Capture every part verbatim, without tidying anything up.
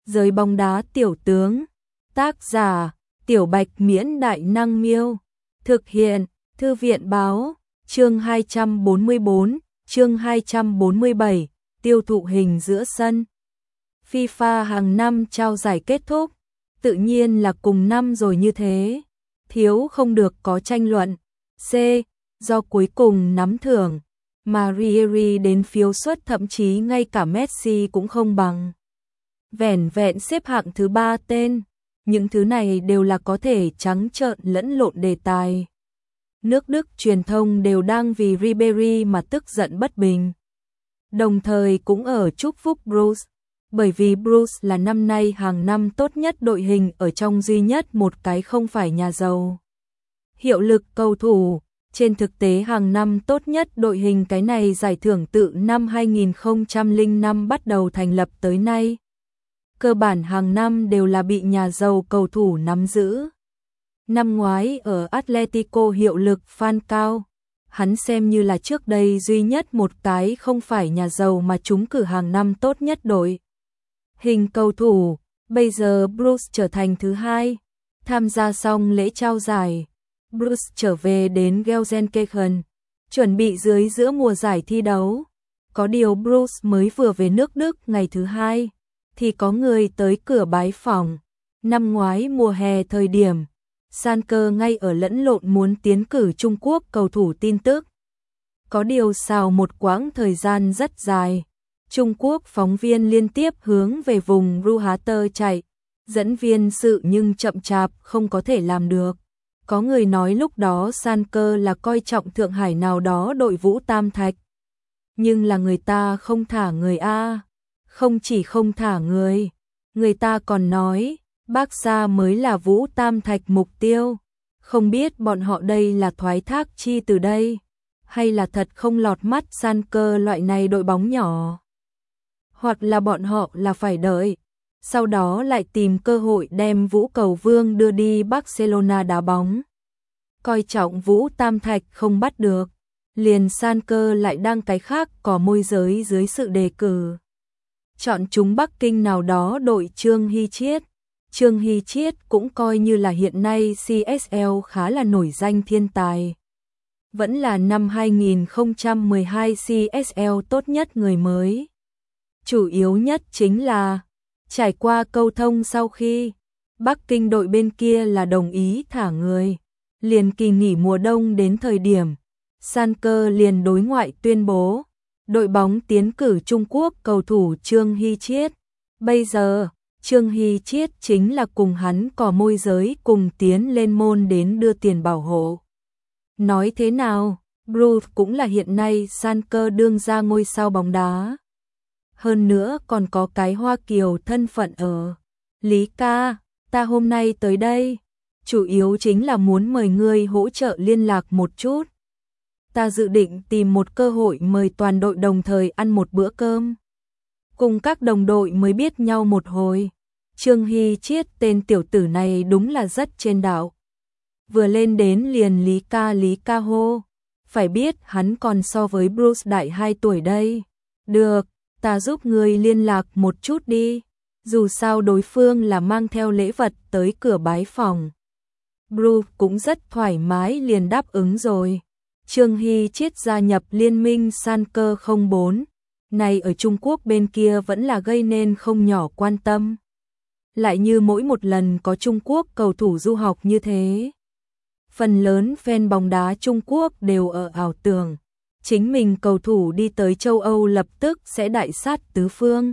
Giới bóng đá tiểu tướng. Tác giả: Tiểu Bạch Miễn Đại Năng Miêu. Thực hiện: Thư viện báo. Chương hai trăm bốn mươi bốn, chương hai trăm bốn mươi bảy, tiêu thụ hình giữa sân. FIFA hàng năm trao giải kết thúc, tự nhiên là cùng năm rồi như thế, thiếu không được có tranh luận. C. Do cuối cùng nắm thưởng, mà Ribery đến phiếu suất thậm chí ngay cả Messi cũng không bằng. Vẻn vẹn xếp hạng thứ ba tên, những thứ này đều là có thể trắng trợn lẫn lộn đề tài. Nước Đức truyền thông đều đang vì Ribery mà tức giận bất bình. Đồng thời cũng ở chúc phúc Bruce, bởi vì Bruce là năm nay hàng năm tốt nhất đội hình ở trong duy nhất một cái không phải nhà giàu. Hiệu lực cầu thủ, trên thực tế hàng năm tốt nhất đội hình cái này giải thưởng tự năm hai nghìn không trăm lẻ năm bắt đầu thành lập tới nay. Cơ bản hàng năm đều là bị nhà giàu cầu thủ nắm giữ. Năm ngoái ở Atletico hiệu lực Falcao, hắn xem như là trước đây duy nhất một cái không phải nhà giàu mà trúng cử hàng năm tốt nhất đội hình cầu thủ. Bây giờ Bruce trở thành thứ hai. Tham gia xong lễ trao giải, Bruce trở về đến Gelsenkirchen, chuẩn bị dưới giữa mùa giải thi đấu. Có điều Bruce mới vừa về nước Đức ngày thứ hai, thì có người tới cửa bái phỏng. Năm ngoái mùa hè thời điểm, Sanker ngay ở lẫn lộn muốn tiến cử Trung Quốc cầu thủ tin tức. Có điều sau một quãng thời gian rất dài, Trung Quốc phóng viên liên tiếp hướng về vùng Ruhrter chạy, dẫn viên sự nhưng chậm chạp không có thể làm được. Có người nói lúc đó Sanker là coi trọng Thượng Hải nào đó đội Vũ Tam Thạch. Nhưng là người ta không thả người a, không chỉ không thả người, người ta còn nói Barca mới là Vũ Tam Thạch mục tiêu. Không biết bọn họ đây là thoái thác chi từ đây, hay là thật không lọt mắt Sanker loại này đội bóng nhỏ. Hoặc là bọn họ là phải đợi, sau đó lại tìm cơ hội đem Vũ Cầu Vương đưa đi Barcelona đá bóng. Coi trọng Vũ Tam Thạch không bắt được, liền Sanker lại đang cái khác có môi giới dưới sự đề cử. Chọn chúng Bắc Kinh nào đó đội Trương Hy Chiết. Trương Hy Chiết cũng coi như là hiện nay xê ét lờ khá là nổi danh thiên tài. Vẫn là năm hai nghìn không trăm mười hai xê ét lờ tốt nhất người mới. Chủ yếu nhất chính là, trải qua câu thông sau khi Bắc Kinh đội bên kia là đồng ý thả người, liền kỳ nghỉ mùa đông đến thời điểm, Sanker liền đối ngoại tuyên bố, đội bóng tiến cử Trung Quốc cầu thủ Trương Hy Chiết. Bây giờ, Trương Hy Chiết chính là cùng hắn có môi giới cùng tiến lên môn đến đưa tiền bảo hộ. Nói thế nào, Bruce cũng là hiện nay Sanker đương ra ngôi sao bóng đá. Hơn nữa còn có cái Hoa Kiều thân phận ở. Lý ca, ta hôm nay tới đây, chủ yếu chính là muốn mời ngươi hỗ trợ liên lạc một chút. Ta dự định tìm một cơ hội mời toàn đội đồng thời ăn một bữa cơm. Cùng các đồng đội mới biết nhau một hồi. Trương Hy Chiết tên tiểu tử này đúng là rất trên đạo. Vừa lên đến liền Lý ca Lý ca hô. Phải biết hắn còn so với Bruce đại hai tuổi đây. Được, ta giúp ngươi liên lạc một chút đi. Dù sao đối phương là mang theo lễ vật tới cửa bái phòng. Bruce cũng rất thoải mái liền đáp ứng rồi. Trương Hy Chiết gia nhập liên minh Sanker không bốn. Này ở Trung Quốc bên kia vẫn là gây nên không nhỏ quan tâm. Lại như mỗi một lần có Trung Quốc cầu thủ du học như thế. Phần lớn fan bóng đá Trung Quốc đều ở ảo tưởng. Chính mình cầu thủ đi tới châu Âu lập tức sẽ đại sát tứ phương.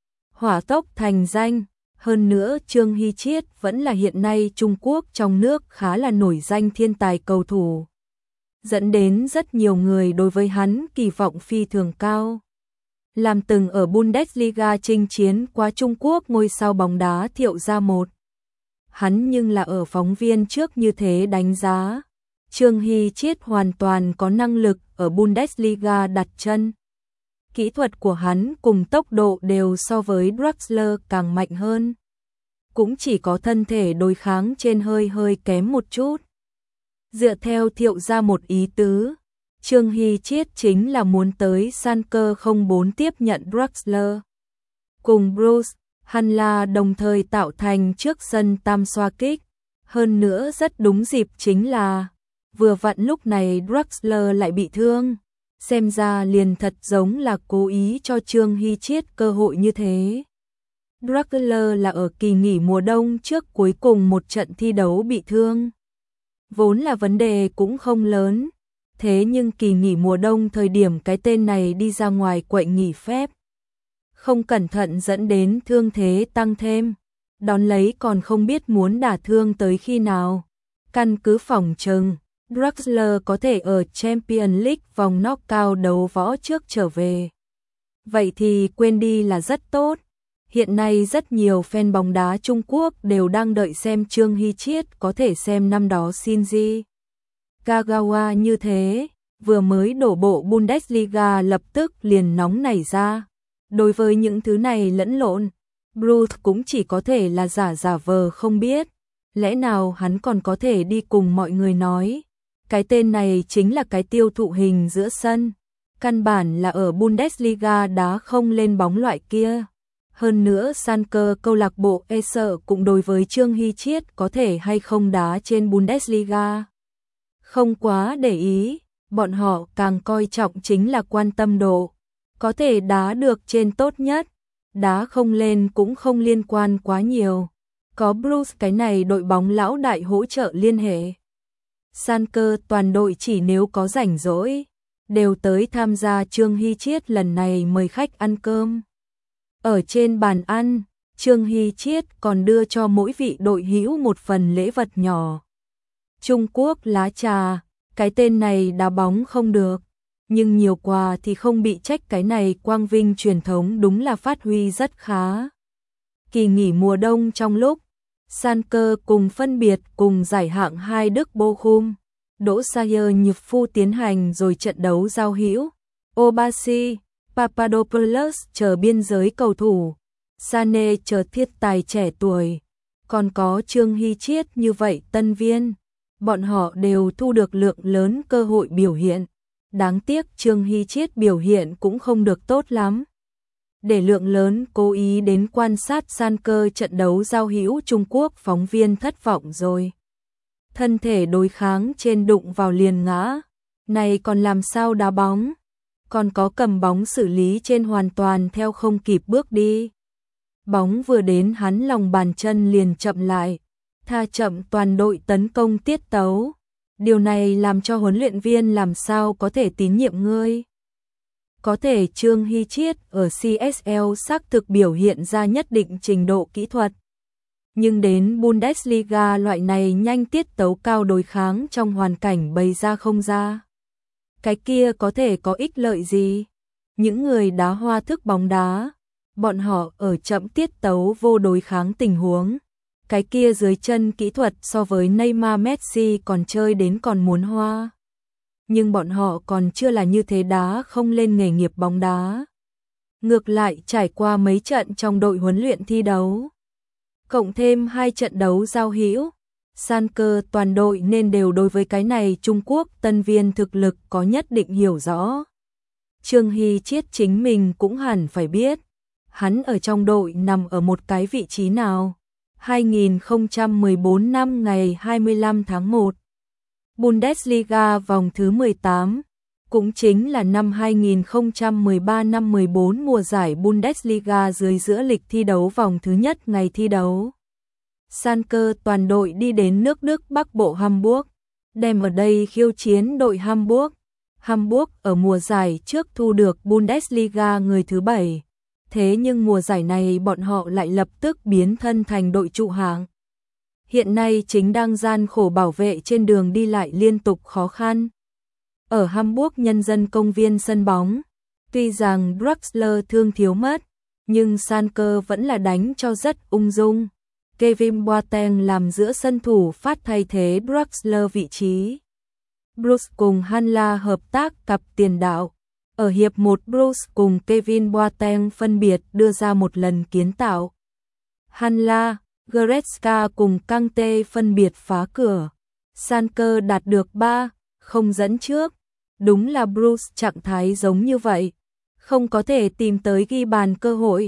Hỏa tốc thành danh. Hơn nữa Trương Hy Chiết vẫn là hiện nay Trung Quốc trong nước khá là nổi danh thiên tài cầu thủ. Dẫn đến rất nhiều người đối với hắn kỳ vọng phi thường cao. Làm từng ở Bundesliga chinh chiến qua Trung Quốc ngôi sao bóng đá Thiệu Gia một. Hắn nhưng là ở phóng viên trước như thế đánh giá. Trương Hy Chiết hoàn toàn có năng lực ở Bundesliga đặt chân. Kỹ thuật của hắn cùng tốc độ đều so với Draxler càng mạnh hơn. Cũng chỉ có thân thể đối kháng trên hơi hơi kém một chút. Dựa theo Thiệu Gia một ý tứ, Trương Hy Chiết chính là muốn tới Sanker không bốn tiếp nhận Draxler. Cùng Bruce, Hanla đồng thời tạo thành trước sân tam xoa kích. Hơn nữa rất đúng dịp chính là vừa vặn lúc này Draxler lại bị thương. Xem ra liền thật giống là cố ý cho Trương Hy Chiết cơ hội như thế. Draxler là ở kỳ nghỉ mùa đông trước cuối cùng một trận thi đấu bị thương. Vốn là vấn đề cũng không lớn. Thế nhưng kỳ nghỉ mùa đông thời điểm cái tên này đi ra ngoài quậy nghỉ phép. Không cẩn thận dẫn đến thương thế tăng thêm. Đón lấy còn không biết muốn đả thương tới khi nào. Căn cứ phỏng chừng, Draxler có thể ở Champions League vòng knockout đấu võ trước trở về. Vậy thì quên đi là rất tốt. Hiện nay rất nhiều fan bóng đá Trung Quốc đều đang đợi xem Trương Hy Chiết có thể xem năm đó Shinji Kagawa như thế. Vừa mới đổ bộ Bundesliga lập tức liền nóng nảy ra. Đối với những thứ này lẫn lộn, Bruce cũng chỉ có thể là giả giả vờ không biết. Lẽ nào hắn còn có thể đi cùng mọi người nói. Cái tên này chính là cái tiêu thụ hình giữa sân. Căn bản là ở Bundesliga đá không lên bóng loại kia. Hơn nữa Schalke câu lạc bộ e sợ cũng đối với Trương Hy Chiết có thể hay không đá trên Bundesliga. Không quá để ý, bọn họ càng coi trọng chính là quan tâm độ. Có thể đá được trên tốt nhất, đá không lên cũng không liên quan quá nhiều. Có Bruce cái này đội bóng lão đại hỗ trợ liên hệ. Schalke toàn đội chỉ nếu có rảnh rỗi, đều tới tham gia Trương Hy Chiết lần này mời khách ăn cơm. Ở trên bàn ăn, Trương Hy Chiết còn đưa cho mỗi vị đội hữu một phần lễ vật nhỏ. Trung Quốc lá trà, cái tên này đá bóng không được, nhưng nhiều quà thì không bị trách, cái này quang vinh truyền thống đúng là phát huy rất khá. Kỳ nghỉ mùa đông trong lúc, Schalke cùng phân biệt cùng giải hạng hai Đức Bochum, Đỗ Sayer Nhược Phu tiến hành rồi trận đấu giao hữu. Obasi, Papadopoulos chờ biên giới cầu thủ, Sané chờ thiết tài trẻ tuổi, còn có Trương Hy Chiết như vậy tân viên, bọn họ đều thu được lượng lớn cơ hội biểu hiện. Đáng tiếc Trương Hy Chiết biểu hiện cũng không được tốt lắm. Để lượng lớn cố ý đến quan sát Schalke trận đấu giao hữu Trung Quốc phóng viên thất vọng rồi. Thân thể đối kháng trên đụng vào liền ngã, này còn làm sao đá bóng, còn có cầm bóng xử lý trên hoàn toàn theo không kịp bước đi. Bóng vừa đến hắn lòng bàn chân liền chậm lại, tha chậm toàn đội tấn công tiết tấu. Điều này làm cho huấn luyện viên làm sao có thể tín nhiệm ngươi. Có thể Trương Hy Chiết ở xê ét lờ xác thực biểu hiện ra nhất định trình độ kỹ thuật. Nhưng đến Bundesliga loại này nhanh tiết tấu cao đối kháng trong hoàn cảnh bày ra không ra. Cái kia có thể có ích lợi gì? Những người đá hoa thức bóng đá, bọn họ ở chậm tiết tấu vô đối kháng tình huống. Cái kia dưới chân kỹ thuật so với Neymar Messi còn chơi đến còn muốn hoa. Nhưng bọn họ còn chưa là như thế đá không lên nghề nghiệp bóng đá. Ngược lại trải qua mấy trận trong đội huấn luyện thi đấu, cộng thêm hai trận đấu giao hữu, Schalke toàn đội nên đều đối với cái này Trung Quốc tân viên thực lực có nhất định hiểu rõ. Trương Hy Chiết chính mình cũng hẳn phải biết, hắn ở trong đội nằm ở một cái vị trí nào. hai nghìn không trăm mười bốn năm ngày hai mươi lăm tháng một, Bundesliga vòng thứ mười tám, cũng chính là năm hai nghìn không trăm mười ba năm mười bốn mùa giải Bundesliga dưới giữa lịch thi đấu vòng thứ nhất ngày thi đấu. Schalke toàn đội đi đến nước Đức Bắc Bộ Hamburg, đem ở đây khiêu chiến đội Hamburg. Hamburg ở mùa giải trước thu được Bundesliga người thứ bảy. Thế nhưng mùa giải này bọn họ lại lập tức biến thân thành đội trụ hạng. Hiện nay chính đang gian khổ bảo vệ trên đường đi lại liên tục khó khăn. Ở Hamburg nhân dân công viên sân bóng, tuy rằng Draxler thương thiếu mất, nhưng Schalke vẫn là đánh cho rất ung dung. Kevin Boateng làm giữa sân thủ phát thay thế Draxler vị trí. Bruce cùng Hanla hợp tác cặp tiền đạo. Ở hiệp một Bruce cùng Kevin Boateng phân biệt đưa ra một lần kiến tạo. Hanla, Goretzka cùng Kante phân biệt phá cửa. Schalke đạt được ba không dẫn trước. Đúng là Bruce trạng thái giống như vậy, không có thể tìm tới ghi bàn cơ hội.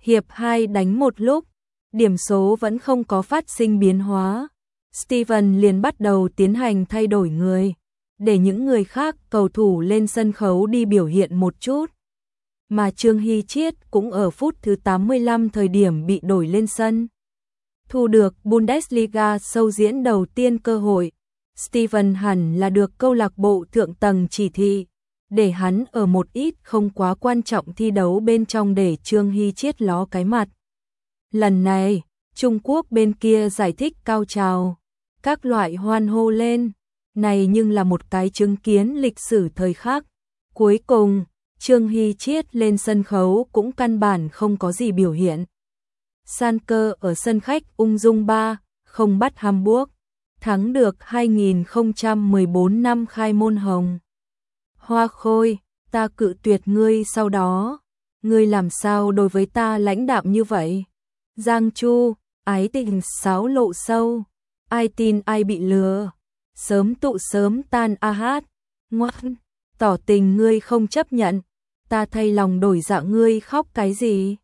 Hiệp hai đánh một lúc, điểm số vẫn không có phát sinh biến hóa. Steven liền bắt đầu tiến hành thay đổi người, để những người khác cầu thủ lên sân khấu đi biểu hiện một chút. Mà Trương Hy Chiết cũng ở phút thứ tám mươi lăm thời điểm bị đổi lên sân. Thu được Bundesliga sâu diễn đầu tiên cơ hội, Steven hẳn là được câu lạc bộ thượng tầng chỉ thị, để hắn ở một ít không quá quan trọng thi đấu bên trong để Trương Hy Chiết ló cái mặt. Lần này, Trung Quốc bên kia giải thích cao trào, các loại hoan hô lên, này nhưng là một cái chứng kiến lịch sử thời khắc. Cuối cùng, Trương Hy Chiết lên sân khấu cũng căn bản không có gì biểu hiện. Schalke ở sân khách ung dung ba không bắt Hamburg, thắng được hai nghìn không trăm mười bốn năm khai môn hồng. Hoa Khôi, ta cự tuyệt ngươi sau đó, ngươi làm sao đối với ta lãnh đạm như vậy? Giang Chu, ái tình sáo lộ sâu, ai tin ai bị lừa, sớm tụ sớm tan a hát, ngoan, tỏ tình ngươi không chấp nhận, ta thay lòng đổi dạ ngươi khóc cái gì?